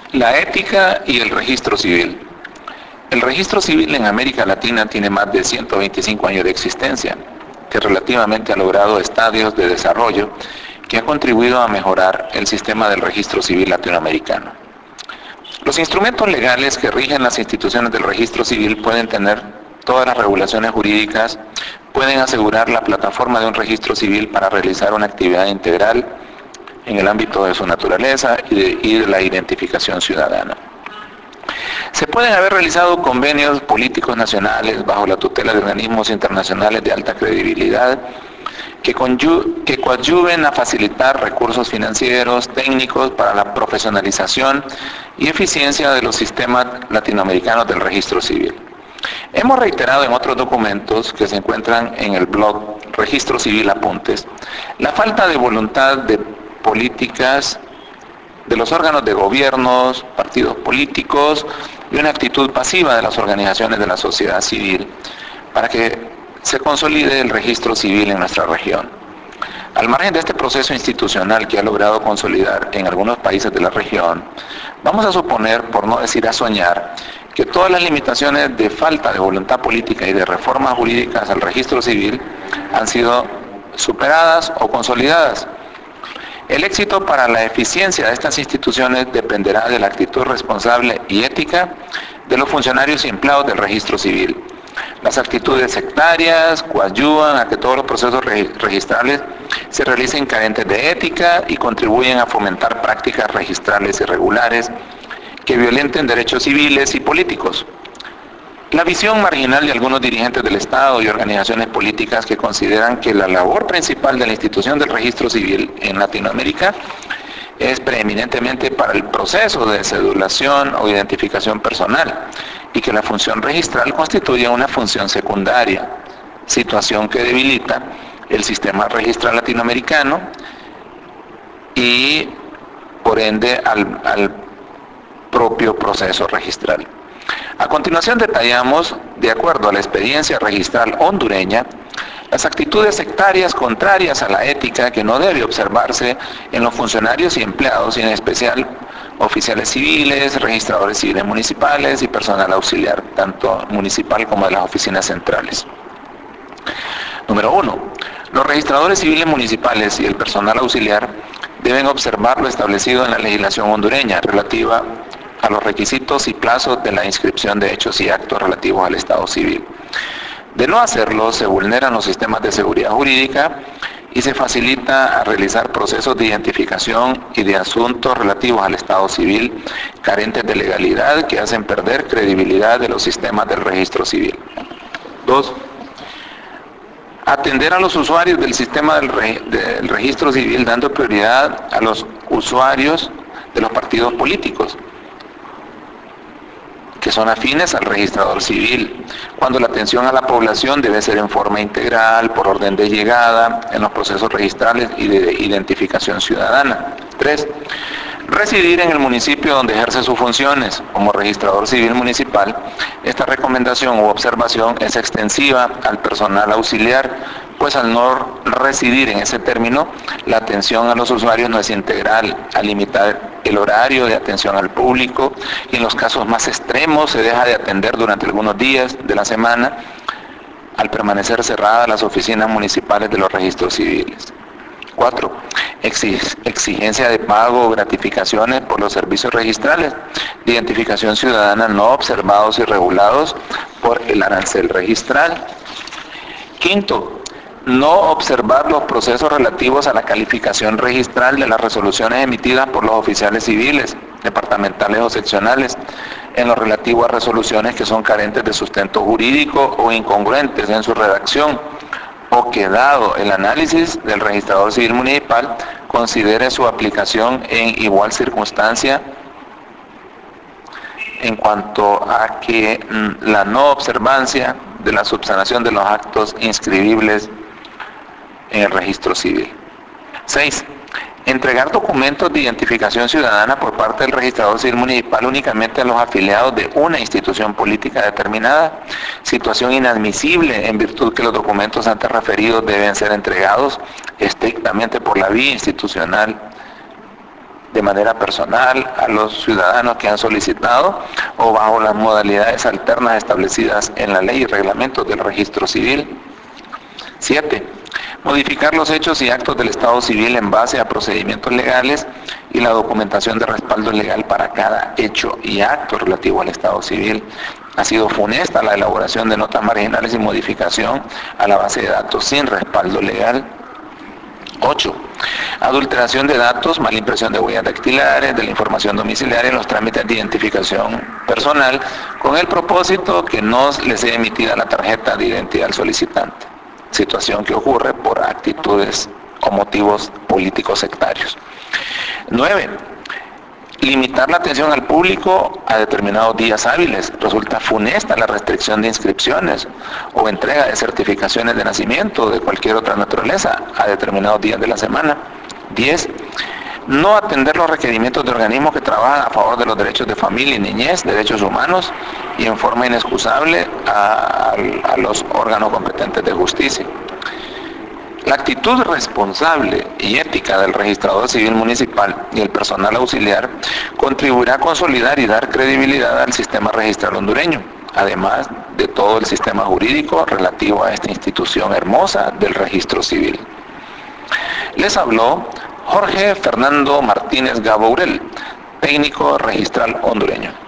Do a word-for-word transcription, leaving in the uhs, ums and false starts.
La ética y el registro civil. El registro civil en América Latina tiene más de ciento veinticinco años de existencia, que relativamente ha logrado estadios de desarrollo que ha contribuido a mejorar el sistema del registro civil latinoamericano. Los instrumentos legales que rigen las instituciones del registro civil pueden tener todas las regulaciones jurídicas, pueden asegurar la plataforma de un registro civil para realizar una actividad integral en el ámbito de su naturaleza y de, y de la identificación ciudadana. Se pueden haber realizado convenios políticos nacionales bajo la tutela de organismos internacionales de alta credibilidad que, que coadyuven a facilitar recursos financieros, técnicos para la profesionalización y eficiencia de los sistemas latinoamericanos del registro civil. Hemos reiterado en otros documentos que se encuentran en el blog Registro Civil Apuntes la falta de voluntad de políticas de los órganos de gobiernos, partidos políticos y una actitud pasiva de las organizaciones de la sociedad civil para que se consolide el registro civil en nuestra región. Al margen de este proceso institucional que ha logrado consolidar en algunos países de la región, vamos a suponer, por no decir a soñar, que todas las limitaciones de falta de voluntad política y de reformas jurídicas al registro civil han sido superadas o consolidadas. El éxito para la eficiencia de estas instituciones dependerá de la actitud responsable y ética de los funcionarios y empleados del registro civil. Las actitudes sectarias coadyuvan a que todos los procesos registrales se realicen carentes de ética y contribuyen a fomentar prácticas registrales irregulares que violenten derechos civiles y políticos. La visión marginal de algunos dirigentes del Estado y organizaciones políticas que consideran que la labor principal de la institución del registro civil en Latinoamérica es preeminentemente para el proceso de cedulación o identificación personal y que la función registral constituye una función secundaria, situación que debilita el sistema registral latinoamericano y por ende al, al propio proceso registral. A continuación detallamos, de acuerdo a la experiencia registral hondureña, las actitudes sectarias contrarias a la ética que no debe observarse en los funcionarios y empleados, y en especial oficiales civiles, registradores civiles municipales y personal auxiliar, tanto municipal como de las oficinas centrales. Número uno. Los registradores civiles municipales y el personal auxiliar deben observar lo establecido en la legislación hondureña relativa a los requisitos y plazos de la inscripción de hechos y actos relativos al Estado civil. De no hacerlo, se vulneran los sistemas de seguridad jurídica y se facilita a realizar procesos de identificación y de asuntos relativos al Estado civil carentes de legalidad que hacen perder credibilidad de los sistemas del registro civil. Dos. Atender a los usuarios del sistema del, re, del registro civil dando prioridad a los usuarios de los partidos políticos que son afines al registrador civil, cuando la atención a la población debe ser en forma integral, por orden de llegada, en los procesos registrales y de identificación ciudadana. Tres. Residir en el municipio donde ejerce sus funciones como registrador civil municipal. Esta recomendación u observación es extensiva al personal auxiliar, pues al no residir en ese término, la atención a los usuarios no es integral, al limitar el horario de atención al público y en los casos más extremos se deja de atender durante algunos días de la semana al permanecer cerradas las oficinas municipales de los registros civiles. Cuatro. Exigencia de pago o gratificaciones por los servicios registrales de identificación ciudadana no observados y regulados por el arancel registral. Quinto. No observar los procesos relativos a la calificación registral de las resoluciones emitidas por los oficiales civiles, departamentales o seccionales, en lo relativo a resoluciones que son carentes de sustento jurídico o incongruentes en su redacción, o que dado el análisis del registrador civil municipal considere su aplicación en igual circunstancia en cuanto a que la no observancia de la subsanación de los actos inscribibles en el registro civil. Seis. Entregar documentos de identificación ciudadana por parte del registrador civil municipal únicamente a los afiliados de una institución política determinada, situación inadmisible en virtud que los documentos antes referidos deben ser entregados estrictamente por la vía institucional de manera personal a los ciudadanos que han solicitado o bajo las modalidades alternas establecidas en la ley y reglamentos del registro civil. siete. Modificar los hechos y actos del Estado civil en base a procedimientos legales y la documentación de respaldo legal para cada hecho y acto relativo al Estado civil. Ha sido funesta la elaboración de notas marginales y modificación a la base de datos sin respaldo legal. ocho. Adulteración de datos, mala impresión de huellas dactilares, de la información domiciliaria en los trámites de identificación personal, con el propósito que no le sea emitida la tarjeta de identidad al solicitante. Situación que ocurre por actitudes o motivos políticos sectarios. nueve. Limitar la atención al público a determinados días hábiles. Resulta funesta la restricción de inscripciones o entrega de certificaciones de nacimiento de cualquier otra naturaleza a determinados días de la semana. diez. No atender los requerimientos de organismos que trabajan a favor de los derechos de familia y niñez, derechos humanos, y en forma inexcusable a, a, a los órganos competentes de justicia. La actitud responsable y ética del registrador civil municipal y el personal auxiliar contribuirá a consolidar y dar credibilidad al sistema registral hondureño, además de todo el sistema jurídico relativo a esta institución hermosa del registro civil. Les habló Jorge Fernando Martínez Gabourel, técnico registral hondureño.